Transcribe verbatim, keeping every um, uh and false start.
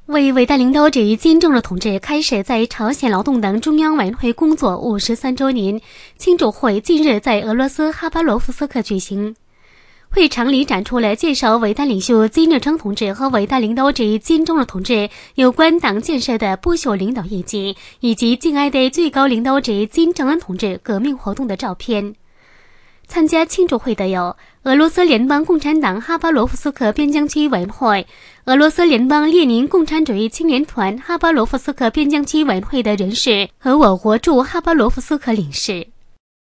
为伟大领导者金正日同志开始在朝鲜劳动党中央委员会工作五十三周年，庆祝会近日在俄罗斯哈巴罗夫斯克举行。会场里展出了介绍伟大领袖金日成同志和伟大领导者金正日同志有关党建设的不朽领导业绩，以及敬爱的最高领导者金正恩同志革命活动的照片。参加庆祝会的有俄罗斯联邦共产党哈巴罗夫斯克边疆区委员会、俄罗斯联邦列宁共产主义青年团哈巴罗夫斯克边疆区委员会的人士和我国驻哈巴罗夫斯克领事。